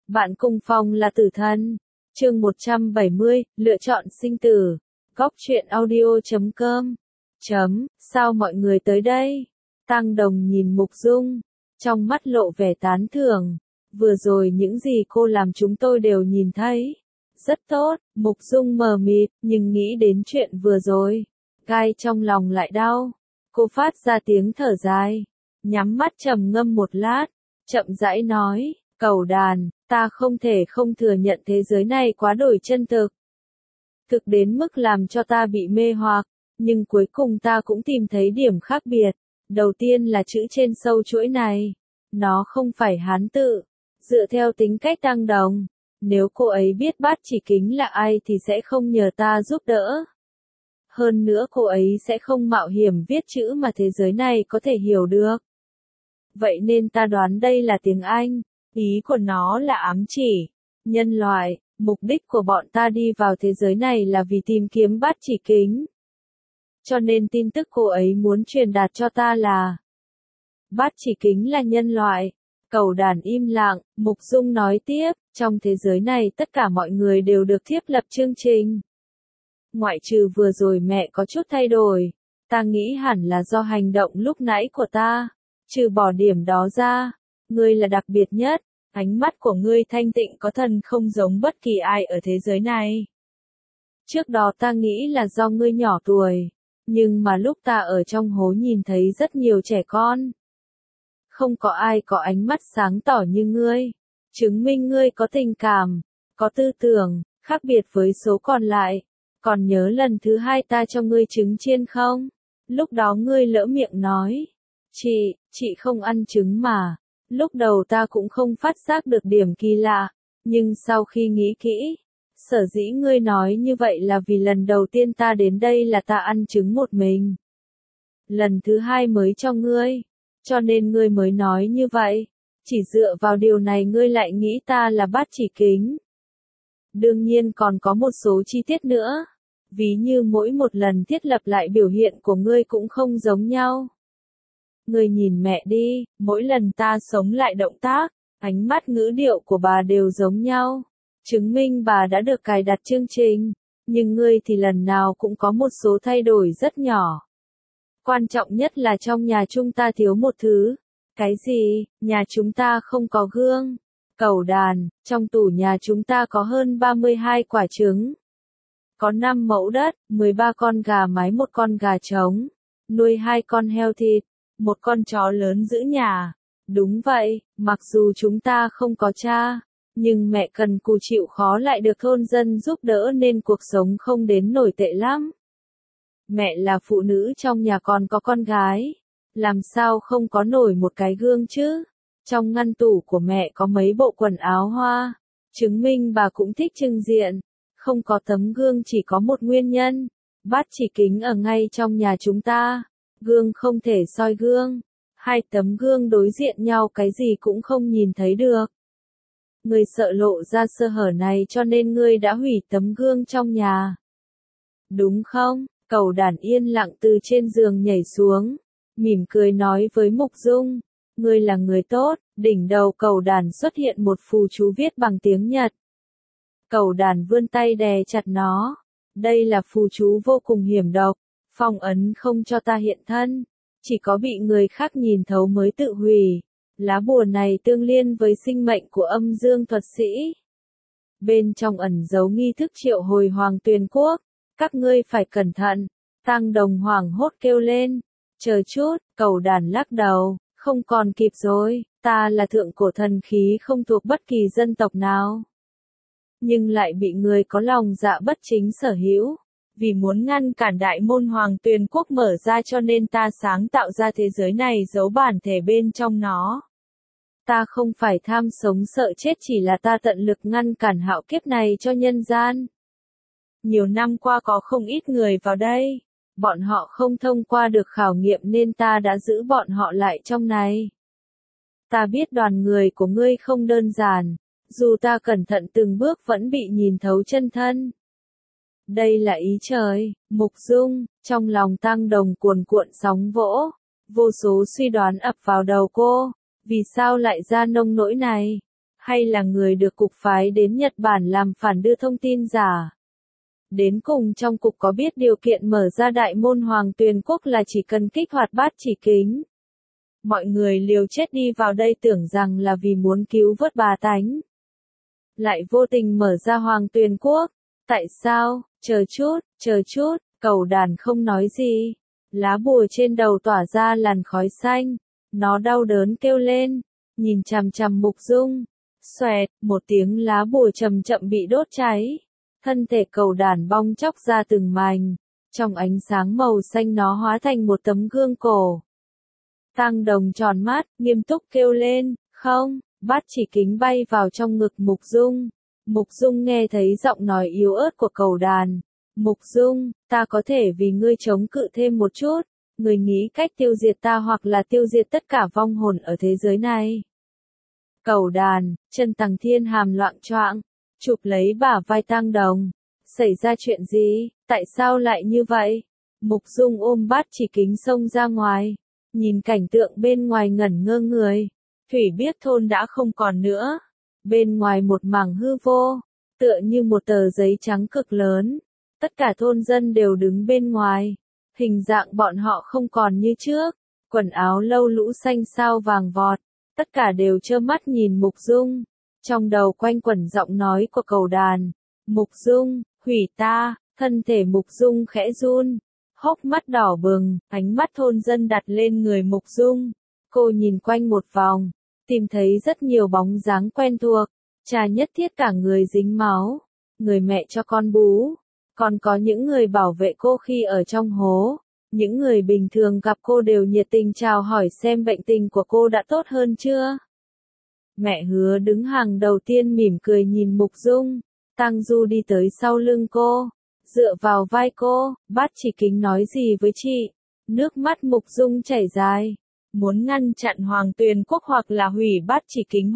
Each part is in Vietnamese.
Bạn cùng phòng là tử thần. Chương 170, lựa chọn sinh tử. Góc truyện audio.com. Sao mọi người tới đây? Tăng Đồng nhìn Mục Dung, trong mắt lộ vẻ tán thưởng. Vừa rồi những gì cô làm chúng tôi đều nhìn thấy. Rất tốt, Mục Dung mờ mịt, nhưng nghĩ đến chuyện vừa rồi. Gai trong lòng lại đau. Cô phát ra tiếng thở dài. Nhắm mắt trầm ngâm một lát. Chậm rãi nói, Cẩu Đàn, ta không thể không thừa nhận thế giới này quá đổi chân thực. Thực đến mức làm cho ta bị mê hoặc, nhưng cuối cùng ta cũng tìm thấy điểm khác biệt. Đầu tiên là chữ trên sâu chuỗi này. Nó không phải Hán tự. Dựa theo tính cách Tăng Đồng, nếu cô ấy biết Bát Chỉ Kính là ai thì sẽ không nhờ ta giúp đỡ. Hơn nữa cô ấy sẽ không mạo hiểm viết chữ mà thế giới này có thể hiểu được. Vậy nên ta đoán đây là tiếng Anh. Ý của nó là ám chỉ nhân loại. Mục đích của bọn ta đi vào thế giới này là vì tìm kiếm Bát Chỉ Kính. Cho nên tin tức cô ấy muốn truyền đạt cho ta là Bát Chỉ Kính là nhân loại. Cẩu Đàn im lặng, Mục Dung nói tiếp, trong thế giới này tất cả mọi người đều được thiết lập chương trình. Ngoại trừ vừa rồi mẹ có chút thay đổi, ta nghĩ hẳn là do hành động lúc nãy của ta. Trừ bỏ điểm đó ra, ngươi là đặc biệt nhất, ánh mắt của ngươi thanh tịnh có thần không giống bất kỳ ai ở thế giới này. Trước đó ta nghĩ là do ngươi nhỏ tuổi, nhưng mà lúc ta ở trong hố nhìn thấy rất nhiều trẻ con. Không có ai có ánh mắt sáng tỏ như ngươi, chứng minh ngươi có tình cảm, có tư tưởng, khác biệt với số còn lại. Còn nhớ lần thứ hai ta cho ngươi trứng chiên không? Lúc đó ngươi lỡ miệng nói, chị không ăn trứng mà. Lúc đầu ta cũng không phát giác được điểm kỳ lạ, nhưng sau khi nghĩ kỹ, sở dĩ ngươi nói như vậy là vì lần đầu tiên ta đến đây là ta ăn trứng một mình. Lần thứ hai mới cho ngươi, cho nên ngươi mới nói như vậy. Chỉ dựa vào điều này ngươi lại nghĩ ta là Bát Chỉ Kính. Đương nhiên còn có một số chi tiết nữa. Ví như mỗi một lần thiết lập lại biểu hiện của ngươi cũng không giống nhau. Ngươi nhìn mẹ đi, mỗi lần ta sống lại động tác, ánh mắt ngữ điệu của bà đều giống nhau. Chứng minh bà đã được cài đặt chương trình. Nhưng ngươi thì lần nào cũng có một số thay đổi rất nhỏ. Quan trọng nhất là trong nhà chúng ta thiếu một thứ. Cái gì? Nhà chúng ta không có gương. Cẩu Đàn, trong tủ nhà chúng ta có hơn 32 quả trứng. Có 5 mẫu đất, 13 con gà mái, 1 con gà trống, nuôi 2 con heo thịt, 1 con chó lớn giữ nhà. Đúng vậy, mặc dù chúng ta không có cha, nhưng mẹ cần cù chịu khó lại được thôn dân giúp đỡ nên cuộc sống không đến nổi tệ lắm. Mẹ là phụ nữ trong nhà còn có con gái, làm sao không có nổi một cái gương chứ? Trong ngăn tủ của mẹ có mấy bộ quần áo hoa, chứng minh bà cũng thích trưng diện. Không có tấm gương chỉ có một nguyên nhân, Bát Chỉ Kính ở ngay trong nhà chúng ta, gương không thể soi gương, 2 tấm gương đối diện nhau cái gì cũng không nhìn thấy được. Ngươi sợ lộ ra sơ hở này cho nên ngươi đã hủy tấm gương trong nhà. Đúng không? Cẩu Đàn yên lặng từ trên giường nhảy xuống, mỉm cười nói với Mục Dung, ngươi là người tốt. Đỉnh đầu Cẩu Đàn xuất hiện một phù chú viết bằng tiếng Nhật. Cẩu Đàn vươn tay đè chặt nó. Đây là phù chú vô cùng hiểm độc, phong ấn không cho ta hiện thân, chỉ có bị người khác nhìn thấu mới tự hủy. Lá bùa này tương liên với sinh mệnh của âm dương thuật sĩ. Bên trong ẩn giấu nghi thức triệu hồi Hoàng Tuyền Quốc, các ngươi phải cẩn thận. Tăng Đồng hoảng hốt kêu lên. Chờ chút, Cẩu Đàn lắc đầu, không còn kịp rồi, ta là thượng cổ thần khí không thuộc bất kỳ dân tộc nào. Nhưng lại bị người có lòng dạ bất chính sở hữu. Vì muốn ngăn cản đại môn Hoàng Tuyền Quốc mở ra cho nên ta sáng tạo ra thế giới này giấu bản thể bên trong nó. Ta không phải tham sống sợ chết, chỉ là ta tận lực ngăn cản hạo kiếp này cho nhân gian. Nhiều năm qua có không ít người vào đây. Bọn họ không thông qua được khảo nghiệm nên ta đã giữ bọn họ lại trong này. Ta biết đoàn người của ngươi không đơn giản. Dù ta cẩn thận từng bước vẫn bị nhìn thấu chân thân. Đây là ý trời, Mục Dung, trong lòng Tăng Đồng cuồn cuộn sóng vỗ. Vô số suy đoán ập vào đầu cô. Vì sao lại ra nông nỗi này? hay là người được cục phái đến Nhật Bản làm phản đưa thông tin giả. Đến cùng trong cục có biết điều kiện mở ra đại môn Hoàng Tuyền Quốc là chỉ cần kích hoạt Bát Chỉ Kính. Mọi người liều chết đi vào đây tưởng rằng là vì muốn cứu vớt bá tánh. Lại vô tình mở ra Hoàng Tuyền Quốc. Tại sao? Chờ chút, Cẩu đàn không nói gì. Lá bùa trên đầu tỏa ra làn khói xanh. Nó đau đớn kêu lên, nhìn chằm chằm Mục Dung. Xoẹt, một tiếng lá bùa chậm chậm bị đốt cháy. Thân thể cẩu đàn bong chóc ra từng mảnh. Trong ánh sáng màu xanh nó hóa thành một tấm gương cổ. Tăng Đồng tròn mắt, nghiêm túc kêu lên, không, Bát Chỉ Kính bay vào trong ngực Mục Dung. Mục Dung nghe thấy giọng nói yếu ớt của cẩu đàn. Mục Dung, ta có thể vì ngươi chống cự thêm một chút. Ngươi nghĩ cách tiêu diệt ta hoặc là tiêu diệt tất cả vong hồn ở thế giới này. Cẩu đàn, chân Tằng Thiên Hàm loạng choạng, chụp lấy bả vai Tăng Đồng. Xảy ra chuyện gì, tại sao lại như vậy? Mục Dung ôm Bát Chỉ Kính xông ra ngoài. Nhìn cảnh tượng bên ngoài ngẩn ngơ người. Thủy Biếc thôn đã không còn nữa. Bên ngoài một mảng hư vô, tựa như một tờ giấy trắng cực lớn. Tất cả thôn dân đều đứng bên ngoài. Hình dạng bọn họ không còn như trước. Quần áo lâu lũ xanh sao vàng vọt. Tất cả đều trơ mắt nhìn Mục Dung. Trong đầu quanh quẩn giọng nói của cẩu đàn. Mục Dung, hủy ta. Thân thể Mục Dung khẽ run. Hốc mắt đỏ bừng, ánh mắt thôn dân đặt lên người Mục Dung. Cô nhìn quanh một vòng, tìm thấy rất nhiều bóng dáng quen thuộc. Cha nhất thiết cả người dính máu, người mẹ cho con bú. Còn có những người bảo vệ cô khi ở trong hố. Những người bình thường gặp cô đều nhiệt tình chào hỏi xem bệnh tình của cô đã tốt hơn chưa. Mẹ Hứa đứng hàng đầu tiên mỉm cười nhìn Mục Dung. Tăng Du đi tới sau lưng cô. Dựa vào vai cô, Bát Chỉ Kính nói gì với chị? Nước mắt Mục Dung chảy dài. Muốn ngăn chặn Hoàng Tuyền Quốc hoặc là hủy Bát Chỉ Kính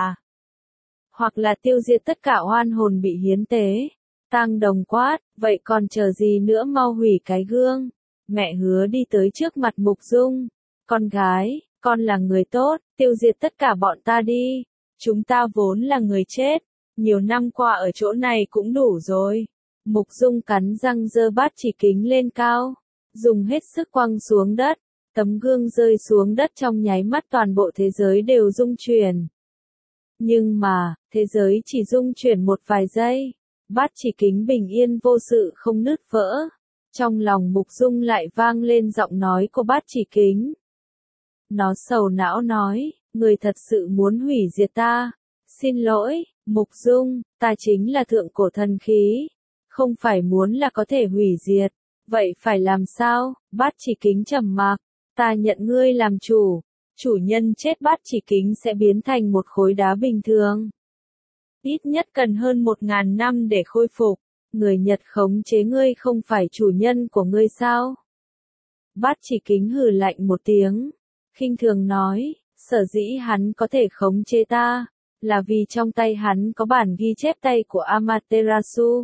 hoặc là tiêu diệt tất cả oan hồn bị hiến tế. Tăng Đồng quát, vậy còn chờ gì nữa, mau hủy cái gương. Mẹ Hứa đi tới trước mặt Mục Dung. Con gái, con là người tốt, tiêu diệt tất cả bọn ta đi. Chúng ta vốn là người chết. Nhiều năm qua ở chỗ này cũng đủ rồi. Mục Dung cắn răng giơ Bát Chỉ Kính lên cao, dùng hết sức quăng xuống đất. Tấm gương rơi xuống đất trong nháy mắt toàn bộ thế giới đều rung chuyển. Nhưng mà, thế giới chỉ rung chuyển một vài giây. Bát Chỉ Kính bình yên vô sự không nứt vỡ. Trong lòng Mục Dung lại vang lên giọng nói của Bát Chỉ Kính. Nó sầu não nói, người thật sự muốn hủy diệt ta. Xin lỗi, Mục Dung, ta chính là thượng cổ thần khí. Không phải muốn là có thể hủy diệt. Vậy phải làm sao? Bát Chỉ Kính trầm mặc. Ta nhận ngươi làm chủ. Chủ nhân chết Bát Chỉ Kính sẽ biến thành một khối đá bình thường. Ít nhất cần hơn 1000 năm để khôi phục. Người Nhật khống chế ngươi không phải chủ nhân của ngươi sao? Bát Chỉ Kính hừ lạnh một tiếng. Khinh thường nói, sở dĩ hắn có thể khống chế ta, là vì trong tay hắn có bản ghi chép tay của Amaterasu.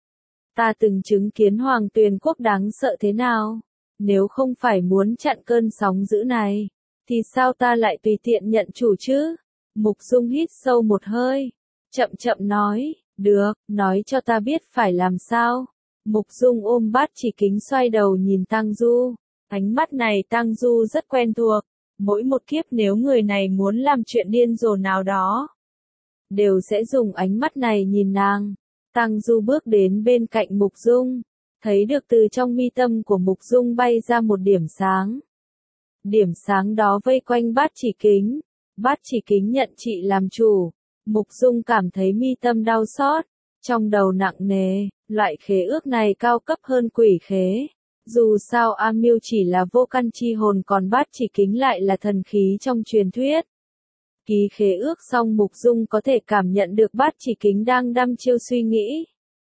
Ta từng chứng kiến Hoàng Tuyền Quốc đáng sợ thế nào. Nếu không phải muốn chặn cơn sóng dữ này, thì sao ta lại tùy tiện nhận chủ chứ? Mục Dung hít sâu một hơi, chậm chậm nói, được, nói cho ta biết phải làm sao. Mục Dung ôm Bát Chỉ Kính xoay đầu nhìn Tăng Du. Ánh mắt này Tăng Du rất quen thuộc. Mỗi một kiếp nếu người này muốn làm chuyện điên rồ nào đó, đều sẽ dùng ánh mắt này nhìn nàng. Tăng Du bước đến bên cạnh Mục Dung, thấy được từ trong mi tâm của Mục Dung bay ra một điểm sáng. Điểm sáng đó vây quanh Bát Chỉ Kính. Bát Chỉ Kính nhận chị làm chủ. Mục Dung cảm thấy mi tâm đau xót, trong đầu nặng nề. Loại khế ước này cao cấp hơn quỷ khế. Dù sao A Miêu chỉ là vô căn chi hồn, còn Bát Chỉ Kính lại là thần khí trong truyền thuyết. Ký khế ước xong Mục Dung có thể cảm nhận được Bát Chỉ Kính đang đăm chiêu suy nghĩ.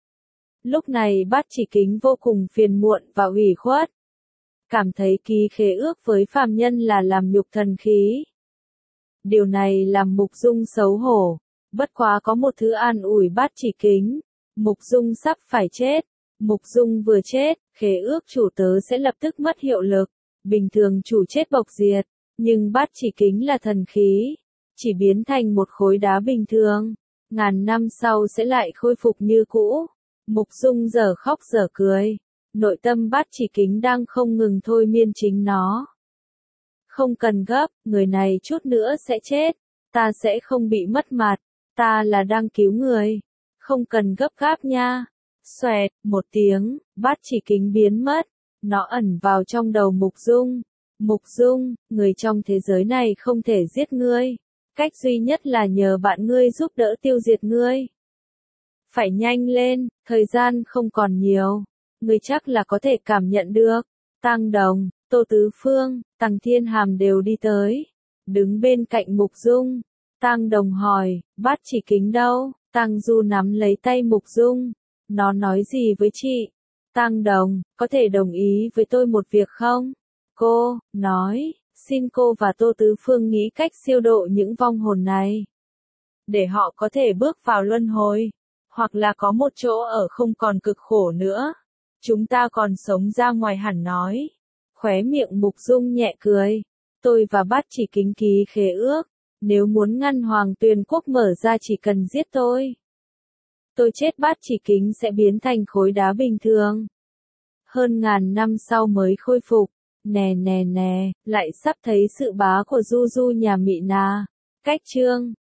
Lúc này Bát Chỉ Kính vô cùng phiền muộn và ủy khuất. Cảm thấy ký khế ước với phàm nhân là làm nhục thần khí. Điều này làm Mục Dung xấu hổ. Bất quá có một thứ an ủi Bát Chỉ Kính. Mục Dung sắp phải chết. Mục Dung vừa chết, khế ước chủ tớ sẽ lập tức mất hiệu lực. Bình thường chủ chết bộc diệt. Nhưng Bát Chỉ Kính là thần khí. chỉ biến thành một khối đá bình thường. Ngàn năm sau sẽ lại khôi phục như cũ. Mục Dung giờ khóc giờ cười. Nội tâm Bát Chỉ Kính đang không ngừng thôi miên chính nó. Không cần gấp, người này chút nữa sẽ chết. Ta sẽ không bị mất mặt. Ta là đang cứu người. Không cần gấp gáp nha. Xoẹt, một tiếng, Bát Chỉ Kính biến mất. Nó ẩn vào trong đầu Mục Dung. Mục Dung, người trong thế giới này không thể giết ngươi. Cách duy nhất là nhờ bạn ngươi giúp đỡ tiêu diệt ngươi. Phải nhanh lên, thời gian không còn nhiều. Ngươi chắc là có thể cảm nhận được. Tang Đồng, Tô Tứ Phương, Tằng Thiên Hàm đều đi tới. Đứng bên cạnh Mục Dung. Tang Đồng hỏi, Bát Chỉ Kính đâu? Tang Du nắm lấy tay Mục Dung. Nó nói gì với chị? Tang Đồng, có thể đồng ý với tôi một việc không? Cô, nói, xin cô và Tô Tứ Phương nghĩ cách siêu độ những vong hồn này. Để họ có thể bước vào luân hồi. Hoặc là có một chỗ ở không còn cực khổ nữa. Chúng ta còn sống ra ngoài hẳn nói. Khóe miệng Mục Dung nhẹ cười. Tôi và Bát Chỉ Kính ký khế ước. Nếu muốn ngăn Hoàng Tuyền Quốc mở ra chỉ cần giết tôi. Tôi chết Bát Chỉ Kính sẽ biến thành khối đá bình thường. Hơn ngàn năm sau mới khôi phục. Nè nè nè, lại sắp thấy sự bá của Du Du nhà Mị Na. Cách chương